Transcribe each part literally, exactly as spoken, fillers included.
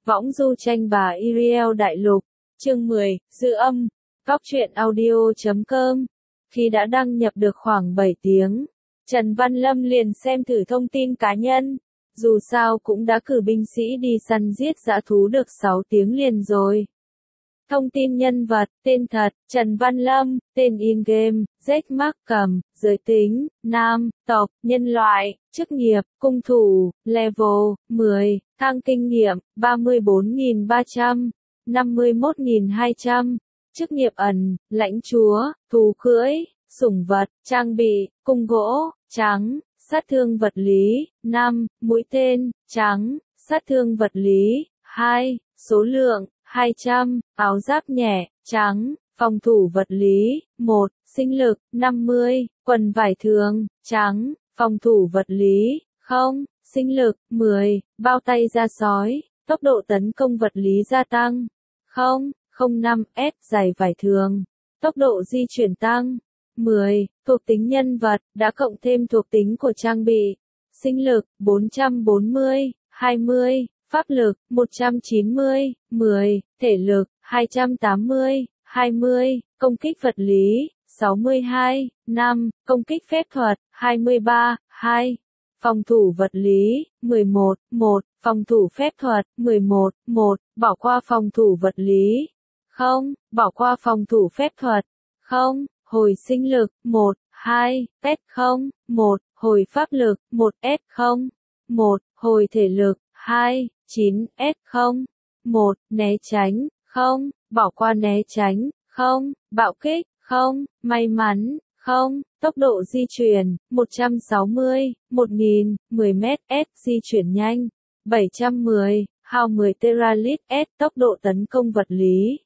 Võng du tranh bà Iriel Đại Lục, chương mười, Dư âm, Góc truyện audio chấm com. Khi đã đăng nhập được khoảng bảy tiếng, Trần Văn Lâm liền xem thử thông tin cá nhân. Dù sao cũng đã cử binh sĩ đi săn giết dã thú được sáu tiếng liền rồi. Thông tin nhân vật, tên thật, Trần Văn Lâm, tên in-game, Jack Markham, giới tính, nam, tộc, nhân loại, chức nghiệp, cung thủ, level, mười, thang kinh nghiệm, ba mươi bốn nghìn ba trăm, năm mươi mốt nghìn hai trăm, chức nghiệp ẩn, lãnh chúa, thú cưỡi, sủng vật, trang bị, cung gỗ, trắng, sát thương vật lý, năm, mũi tên, trắng, sát thương vật lý, hai, số lượng, hai trăm, áo giáp nhẹ, trắng, phòng thủ vật lý, một, sinh lực, năm mươi, quần vải thường, trắng, phòng thủ vật lý, không, sinh lực, mười, bao tay da sói, tốc độ tấn công vật lý gia tăng, không, không năm S giày vải thường, tốc độ di chuyển tăng, mười, thuộc tính nhân vật, đã cộng thêm thuộc tính của trang bị, sinh lực, bốn trăm bốn mươi, hai mươi, pháp lực, một trăm chín mươi, mười, thể lực, hai trăm tám mươi, hai mươi, công kích vật lý, sáu mươi hai, năm, công kích phép thuật, hai mươi ba, hai, phòng thủ vật lý, mười một, một, phòng thủ phép thuật, mười một, một, bỏ qua phòng thủ vật lý, không, bỏ qua phòng thủ phép thuật, không, hồi sinh lực, một, hai, S không, một, hồi pháp lực, một S không, một, hồi thể lực, hai, chín S không, một, né tránh, không, bỏ qua né tránh, không, bạo kích, không, may mắn, không, tốc độ di chuyển, một trăm sáu mươi, một nghìn, mười mét S di chuyển nhanh, bảy trăm mười, hao mười teralit S tốc độ tấn công vật lý,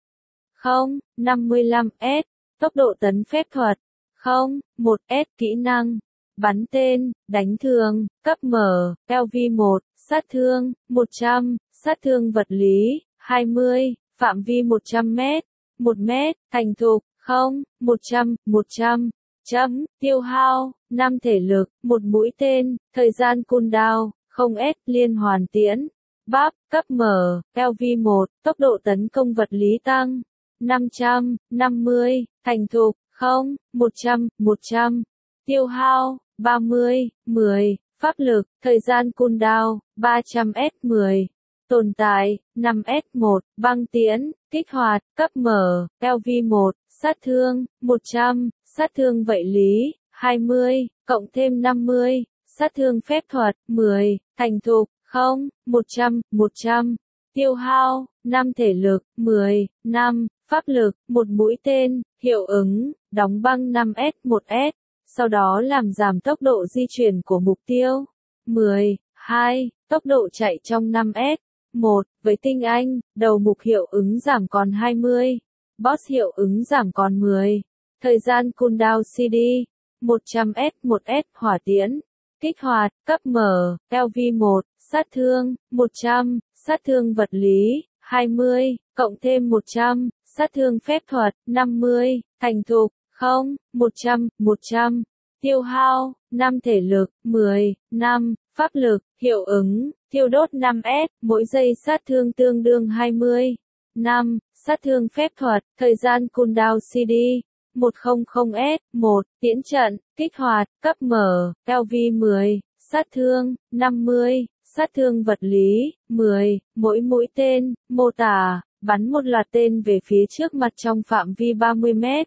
không, năm mươi lăm S, tốc độ tấn phép thuật, không, một S kỹ năng, bắn tên, đánh thường, cấp mở, L V một, sát thương, một trăm, sát thương vật lý, hai mươi, phạm vi một trăm mét, một mét, thành thục, không, một trăm, một trăm, chấm, tiêu hao, năm thể lực, một mũi tên, thời gian cooldown, không S liên hoàn tiễn, bắp, cấp mở, L V một, tốc độ tấn công vật lý tăng, năm trăm, năm mươi, thành thục, không, một trăm, một trăm, tiêu hao, ba mươi, mười, pháp lực, thời gian cooldown, ba trăm S mười, tồn tại, năm S một, băng tiễn, kích hoạt, cấp mở, L V một, sát thương, một trăm, sát thương vật lý, hai mươi, cộng thêm năm mươi, sát thương phép thuật, mười, thành thục, không, một trăm, một trăm, tiêu hao, năm thể lực, mười, năm, pháp lực, một mũi tên, hiệu ứng, đóng băng năm S một S, sau đó làm giảm tốc độ di chuyển của mục tiêu, mười, hai, tốc độ chạy trong năm S, một, với tinh anh, đầu mục hiệu ứng giảm còn hai mươi, boss hiệu ứng giảm còn mười, thời gian cooldown C D, một trăm S một S hỏa tiễn, kích hoạt, cấp mở, L V một, sát thương, một trăm, sát thương vật lý, hai mươi, cộng thêm một trăm, sát thương phép thuật, năm mươi, thành thục, không, một trăm, một trăm, tiêu hao, năm thể lực, mười, năm, pháp lực, hiệu ứng, thiêu đốt năm S, mỗi giây sát thương tương đương hai mươi, năm, sát thương phép thuật, thời gian cooldown C D, một trăm S, một, tiễn trận, kích hoạt, cấp mở, L V mười, sát thương, năm mươi, sát thương vật lý, mười, mỗi mũi tên, mô tả, bắn một loạt tên về phía trước mặt trong phạm vi ba mươi mét.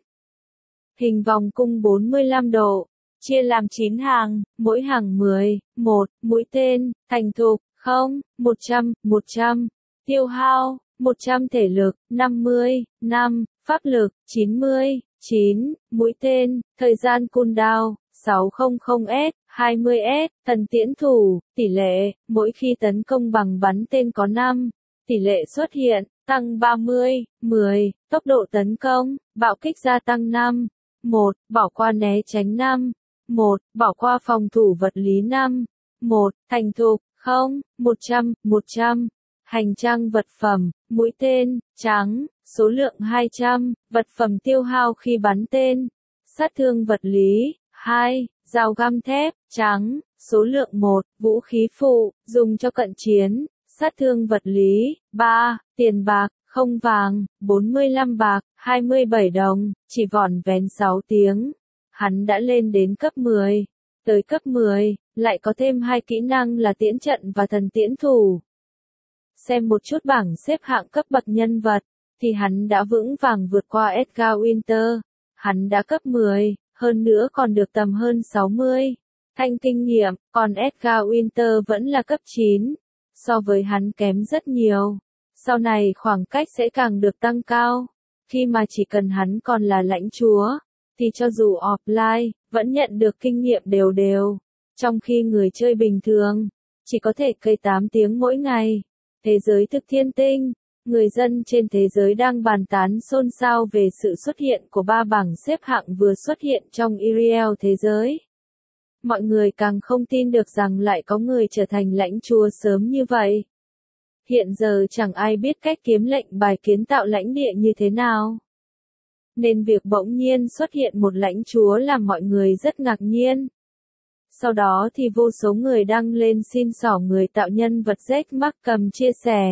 Hình vòng cung bốn mươi lăm độ, chia làm chín hàng, mỗi hàng mười, một, mũi tên, thành thục, không, một trăm, một trăm, tiêu hao, một trăm thể lực, năm mươi, năm, pháp lực, chín mươi, chín, mũi tên, thời gian cooldown, sáu trăm S, hai mươi S, thần tiễn thủ, tỷ lệ, mỗi khi tấn công bằng bắn tên có năm, tỷ lệ xuất hiện, tăng ba mươi, mười, tốc độ tấn công, bạo kích gia tăng năm, một, bỏ qua né tránh năm, một, bỏ qua phòng thủ vật lý năm, một, thành thục, không, một trăm, một trăm, hành trang vật phẩm, mũi tên, trắng, số lượng hai trăm, vật phẩm tiêu hao khi bắn tên, sát thương vật lý, hai, dao găm thép, trắng, số lượng một, vũ khí phụ, dùng cho cận chiến, sát thương vật lý, ba, tiền bạc, không vàng, bốn mươi lăm bạc, hai mươi bảy đồng, chỉ vỏn vẹn sáu tiếng. Hắn đã lên đến cấp mười. Tới cấp mười, lại có thêm hai kỹ năng là tiễn trận và thần tiễn thủ. Xem một chút bảng xếp hạng cấp bậc nhân vật, thì hắn đã vững vàng vượt qua Edgar Winter. Hắn đã cấp mười, hơn nữa còn được tầm hơn sáu mươi. Thanh kinh nghiệm, còn Edgar Winter vẫn là cấp chín. So với hắn kém rất nhiều. Sau này khoảng cách sẽ càng được tăng cao. Khi mà chỉ cần hắn còn là lãnh chúa, thì cho dù offline, vẫn nhận được kinh nghiệm đều đều. Trong khi người chơi bình thường, chỉ có thể cày tám tiếng mỗi ngày. Thế giới thực thiên tinh, người dân trên thế giới đang bàn tán xôn xao về sự xuất hiện của ba bảng xếp hạng vừa xuất hiện trong i rờ e lờ thế giới. Mọi người càng không tin được rằng lại có người trở thành lãnh chúa sớm như vậy. Hiện giờ chẳng ai biết cách kiếm lệnh bài kiến tạo lãnh địa như thế nào. Nên việc bỗng nhiên xuất hiện một lãnh chúa làm mọi người rất ngạc nhiên. Sau đó thì vô số người đăng lên xin xỏ người tạo nhân vật Jack Markham chia sẻ.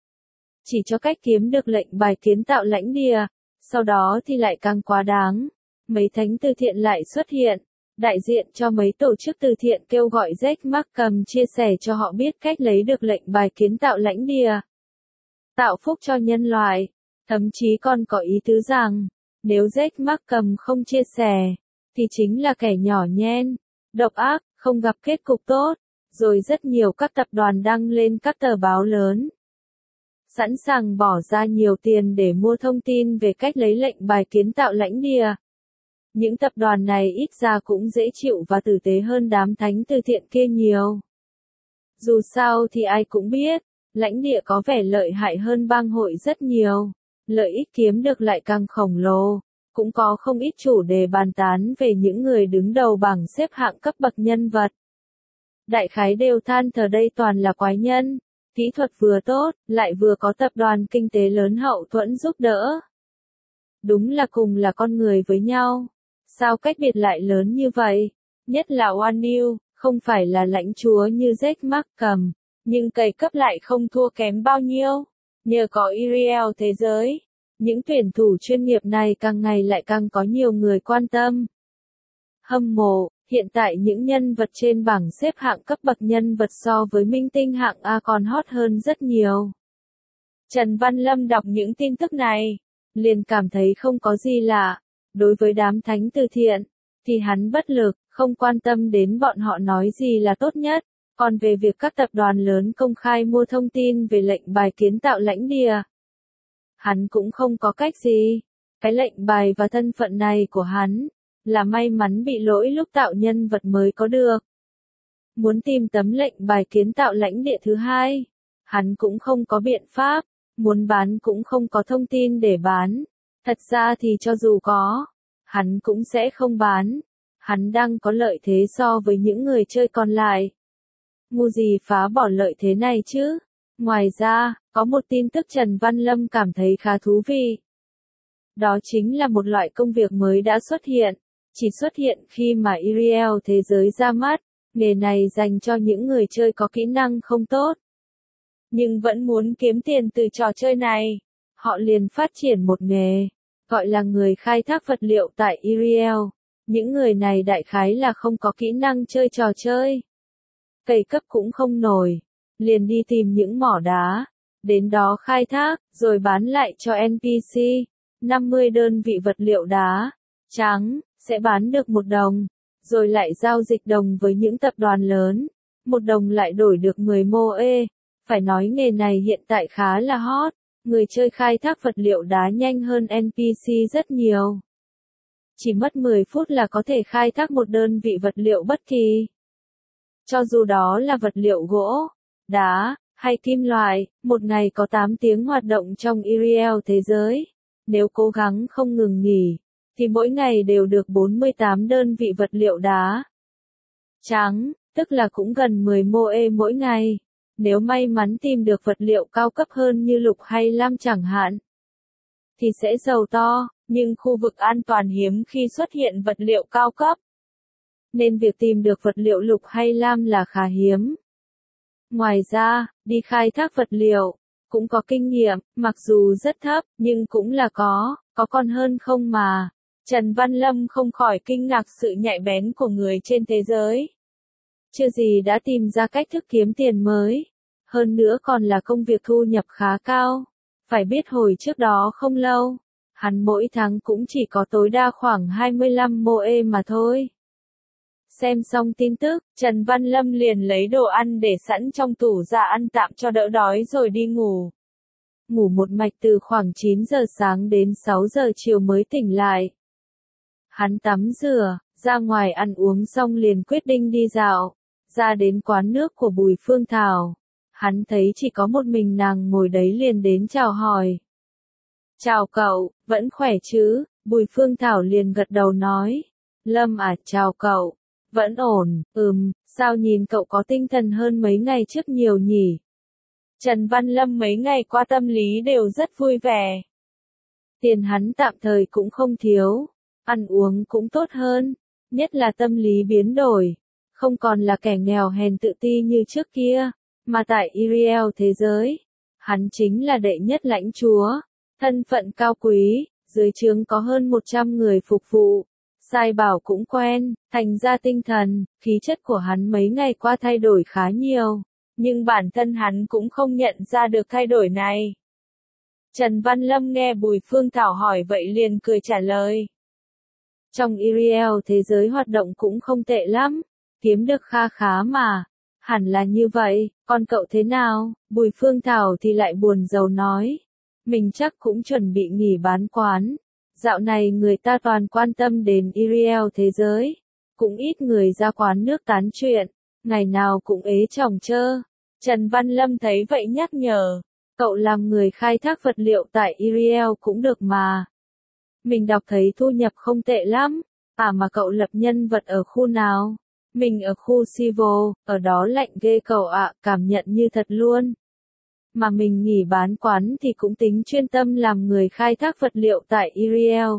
Chỉ cho cách kiếm được lệnh bài kiến tạo lãnh địa, sau đó thì lại càng quá đáng. Mấy thánh từ thiện lại xuất hiện, đại diện cho mấy tổ chức từ thiện kêu gọi Jack Markham chia sẻ cho họ biết cách lấy được lệnh bài kiến tạo lãnh địa. Tạo phúc cho nhân loại, thậm chí còn có ý tứ rằng, nếu Jack Markham không chia sẻ, thì chính là kẻ nhỏ nhen, độc ác, không gặp kết cục tốt, rồi rất nhiều các tập đoàn đăng lên các tờ báo lớn. Sẵn sàng bỏ ra nhiều tiền để mua thông tin về cách lấy lệnh bài kiến tạo lãnh địa. Những tập đoàn này ít ra cũng dễ chịu và tử tế hơn đám thánh từ thiện kia nhiều. Dù sao thì ai cũng biết, lãnh địa có vẻ lợi hại hơn bang hội rất nhiều. Lợi ích kiếm được lại càng khổng lồ. Cũng có không ít chủ đề bàn tán về những người đứng đầu bảng xếp hạng cấp bậc nhân vật. Đại khái đều than thở đây toàn là quái nhân. Kỹ thuật vừa tốt, lại vừa có tập đoàn kinh tế lớn hậu thuẫn giúp đỡ. Đúng là cùng là con người với nhau. Sao cách biệt lại lớn như vậy? Nhất là One New, không phải là lãnh chúa như Jack Markham, nhưng cày cấp lại không thua kém bao nhiêu. Nhờ có i rờ e lờ thế giới, những tuyển thủ chuyên nghiệp này càng ngày lại càng có nhiều người quan tâm. Hâm mộ, hiện tại những nhân vật trên bảng xếp hạng cấp bậc nhân vật so với minh tinh hạng A còn hot hơn rất nhiều. Trần Văn Lâm đọc những tin tức này, liền cảm thấy không có gì lạ. Đối với đám thánh từ thiện, thì hắn bất lực, không quan tâm đến bọn họ nói gì là tốt nhất. Còn về việc các tập đoàn lớn công khai mua thông tin về lệnh bài kiến tạo lãnh địa, hắn cũng không có cách gì. Cái lệnh bài và thân phận này của hắn, là may mắn bị lỗi lúc tạo nhân vật mới có được. Muốn tìm tấm lệnh bài kiến tạo lãnh địa thứ hai, hắn cũng không có biện pháp, muốn bán cũng không có thông tin để bán. Thật ra thì cho dù có, hắn cũng sẽ không bán. Hắn đang có lợi thế so với những người chơi còn lại. Ngu gì phá bỏ lợi thế này chứ? Ngoài ra, có một tin tức Trần Văn Lâm cảm thấy khá thú vị. Đó chính là một loại công việc mới đã xuất hiện. Chỉ xuất hiện khi mà i rờ e lờ thế giới ra mắt. Nghề này dành cho những người chơi có kỹ năng không tốt, nhưng vẫn muốn kiếm tiền từ trò chơi này. Họ liền phát triển một nghề, gọi là người khai thác vật liệu tại i rờ e lờ. Những người này đại khái là không có kỹ năng chơi trò chơi. Cày cấp cũng không nổi. Liền đi tìm những mỏ đá. Đến đó khai thác, rồi bán lại cho en pê xê. năm mươi đơn vị vật liệu đá trắng, sẽ bán được một đồng. Rồi lại giao dịch đồng với những tập đoàn lớn. Một đồng lại đổi được mười mô e. Phải nói nghề này hiện tại khá là hot. Người chơi khai thác vật liệu đá nhanh hơn en pê xê rất nhiều. Chỉ mất mười phút là có thể khai thác một đơn vị vật liệu bất kỳ. Cho dù đó là vật liệu gỗ, đá, hay kim loại, một ngày có tám tiếng hoạt động trong i rờ e lờ thế giới. Nếu cố gắng không ngừng nghỉ, thì mỗi ngày đều được bốn mươi tám đơn vị vật liệu đá trắng, tức là cũng gần mười mô e mỗi ngày. Nếu may mắn tìm được vật liệu cao cấp hơn như lục hay lam chẳng hạn, thì sẽ giàu to, nhưng khu vực an toàn hiếm khi xuất hiện vật liệu cao cấp. Nên việc tìm được vật liệu lục hay lam là khá hiếm. Ngoài ra, đi khai thác vật liệu, cũng có kinh nghiệm, mặc dù rất thấp, nhưng cũng là có, có còn hơn không mà. Trần Văn Lâm không khỏi kinh ngạc sự nhạy bén của người trên thế giới. Chưa gì đã tìm ra cách thức kiếm tiền mới. Hơn nữa còn là công việc thu nhập khá cao. Phải biết hồi trước đó không lâu, hắn mỗi tháng cũng chỉ có tối đa khoảng hai mươi lăm mô ê mà thôi. Xem xong tin tức, Trần Văn Lâm liền lấy đồ ăn để sẵn trong tủ ra ăn tạm cho đỡ đói rồi đi ngủ. Ngủ một mạch từ khoảng chín giờ sáng đến sáu giờ chiều mới tỉnh lại. Hắn tắm rửa, ra ngoài ăn uống xong liền quyết định đi dạo, ra đến quán nước của Bùi Phương Thảo. Hắn thấy chỉ có một mình nàng ngồi đấy liền đến chào hỏi. Chào cậu, vẫn khỏe chứ? Bùi Phương Thảo liền gật đầu nói. Lâm à, chào cậu. Vẫn ổn, ừm, sao nhìn cậu có tinh thần hơn mấy ngày trước nhiều nhỉ? Trần Văn Lâm mấy ngày qua tâm lý đều rất vui vẻ. Tiền hắn tạm thời cũng không thiếu, ăn uống cũng tốt hơn, nhất là tâm lý biến đổi, không còn là kẻ nghèo hèn tự ti như trước kia, mà tại Iriel thế giới, hắn chính là đệ nhất lãnh chúa, thân phận cao quý, dưới trướng có hơn một trăm người phục vụ. Sai bảo cũng quen, thành ra tinh thần, khí chất của hắn mấy ngày qua thay đổi khá nhiều, nhưng bản thân hắn cũng không nhận ra được thay đổi này. Trần Văn Lâm nghe Bùi Phương Thảo hỏi vậy liền cười trả lời. Trong Iriel thế giới hoạt động cũng không tệ lắm, kiếm được kha khá mà, hẳn là như vậy, còn cậu thế nào? Bùi Phương Thảo thì lại buồn rầu nói, mình chắc cũng chuẩn bị nghỉ bán quán. Dạo này người ta toàn quan tâm đến Iriel thế giới, cũng ít người ra quán nước tán chuyện, ngày nào cũng ế chồng chơ. Trần Văn Lâm thấy vậy nhắc nhở, cậu làm người khai thác vật liệu tại Iriel cũng được mà. Mình đọc thấy thu nhập không tệ lắm, à mà cậu lập nhân vật ở khu nào? Mình ở khu Sivo, ở đó lạnh ghê cậu ạ, cảm nhận như thật luôn. Mà mình nghỉ bán quán thì cũng tính chuyên tâm làm người khai thác vật liệu tại Iriel.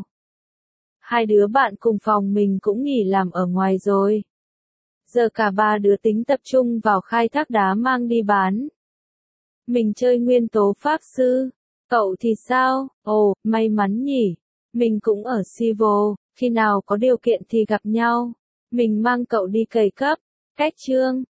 Hai đứa bạn cùng phòng mình cũng nghỉ làm ở ngoài rồi. Giờ cả ba đứa tính tập trung vào khai thác đá mang đi bán. Mình chơi nguyên tố pháp sư. Cậu thì sao? Ồ, may mắn nhỉ. Mình cũng ở Sivo, khi nào có điều kiện thì gặp nhau. Mình mang cậu đi cày cấp. Cách chương.